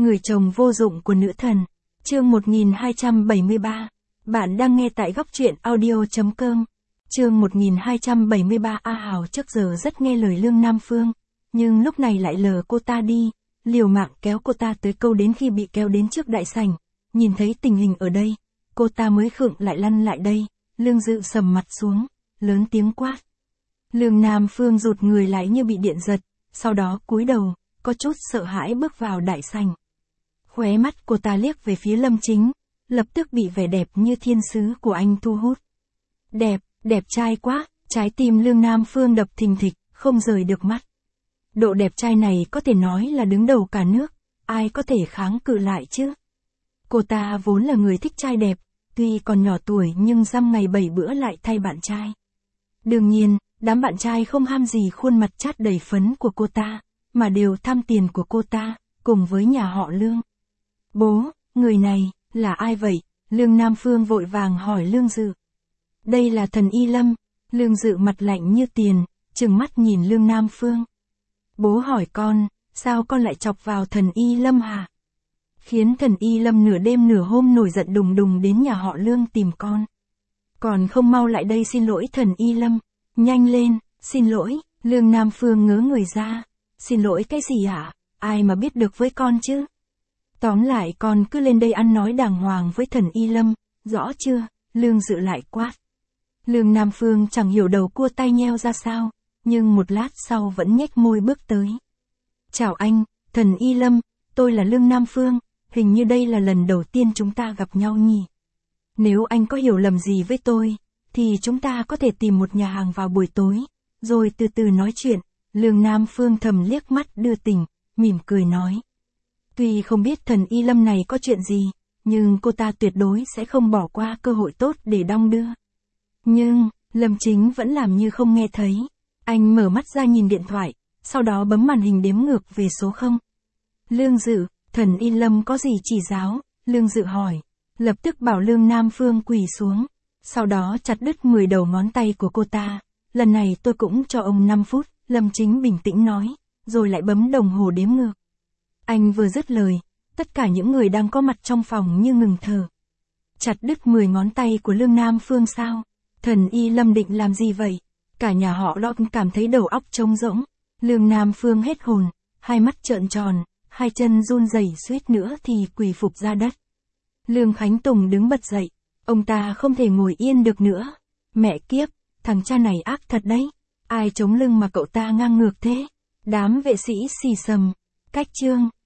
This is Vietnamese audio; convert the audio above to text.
Người chồng vô dụng của nữ thần. Chương 1273. Bạn đang nghe tại góc truyện audio.com. Chương 1273. A Hào trước giờ rất nghe lời Lương Nam Phương, nhưng lúc này lại lờ cô ta đi, liều mạng kéo cô ta tới câu đến khi bị kéo đến trước đại sảnh. Nhìn thấy tình hình ở đây, cô ta mới khựng lại lăn lại đây. Lương Dự sầm mặt xuống, lớn tiếng quát. Lương Nam Phương rụt người lại như bị điện giật, sau đó cúi đầu, có chút sợ hãi bước vào đại sảnh. Khóe mắt cô ta liếc về phía Lâm Chính, lập tức bị vẻ đẹp như thiên sứ của anh thu hút. Đẹp trai quá, trái tim Lương Nam Phương đập thình thịch, không rời được mắt. Độ đẹp trai này có thể nói là đứng đầu cả nước, ai có thể kháng cự lại chứ? Cô ta vốn là người thích trai đẹp, tuy còn nhỏ tuổi nhưng dăm ngày 7 bữa lại thay bạn trai. Đương nhiên, đám bạn trai không ham gì khuôn mặt chát đầy phấn của cô ta, mà đều tham tiền của cô ta, cùng với nhà họ Lương. Bố, người này, là ai vậy? Lương Nam Phương vội vàng hỏi Lương Dự. Đây là thần Y Lâm. Lương Dự mặt lạnh như tiền, trừng mắt nhìn Lương Nam Phương. Bố hỏi con, sao con lại chọc vào thần Y Lâm hả? Khiến thần Y Lâm nửa đêm nửa hôm nổi giận đùng đùng đến nhà họ Lương tìm con. Còn không mau lại đây xin lỗi thần Y Lâm. Nhanh lên, xin lỗi. Lương Nam Phương ngớ người ra. Xin lỗi cái gì hả? Ai mà biết được với con chứ? Tóm lại con cứ lên đây ăn nói đàng hoàng với thần Y Lâm, rõ chưa? Lương Dự lại quát. Lương Nam Phương chẳng hiểu đầu cua tay nheo ra sao, nhưng một lát sau vẫn nhếch môi bước tới. Chào anh, thần Y Lâm, tôi là Lương Nam Phương, hình như đây là lần đầu tiên chúng ta gặp nhau nhỉ. Nếu anh có hiểu lầm gì với tôi, thì chúng ta có thể tìm một nhà hàng vào buổi tối, rồi từ từ nói chuyện. Lương Nam Phương thầm liếc mắt đưa tình, mỉm cười nói. Tuy không biết thần Y Lâm này có chuyện gì, nhưng cô ta tuyệt đối sẽ không bỏ qua cơ hội tốt để đong đưa. Nhưng, Lâm Chính vẫn làm như không nghe thấy. Anh mở mắt ra nhìn điện thoại, sau đó bấm màn hình đếm ngược về số 0. Lương Dự, thần Y Lâm có gì chỉ giáo? Lương Dự hỏi. Lập tức bảo Lương Nam Phương quỳ xuống. Sau đó chặt đứt 10 đầu ngón tay của cô ta. Lần này tôi cũng cho ông 5 phút, Lâm Chính bình tĩnh nói, rồi lại bấm đồng hồ đếm ngược. Anh vừa dứt lời, tất cả những người đang có mặt trong phòng như ngừng thở. Chặt đứt 10 ngón tay của Lương Nam Phương sao? Thần Y Lâm định làm gì vậy? Cả nhà họ Lo cảm thấy đầu óc trống rỗng. Lương Nam Phương hết hồn, hai mắt trợn tròn, hai chân run rẩy suýt nữa thì quỳ phục ra đất. Lương Khánh Tùng đứng bật dậy, ông ta không thể ngồi yên được nữa. Mẹ kiếp, thằng cha này ác thật đấy. Ai chống lưng mà cậu ta ngang ngược thế? Đám vệ sĩ xì xầm. Cách chương.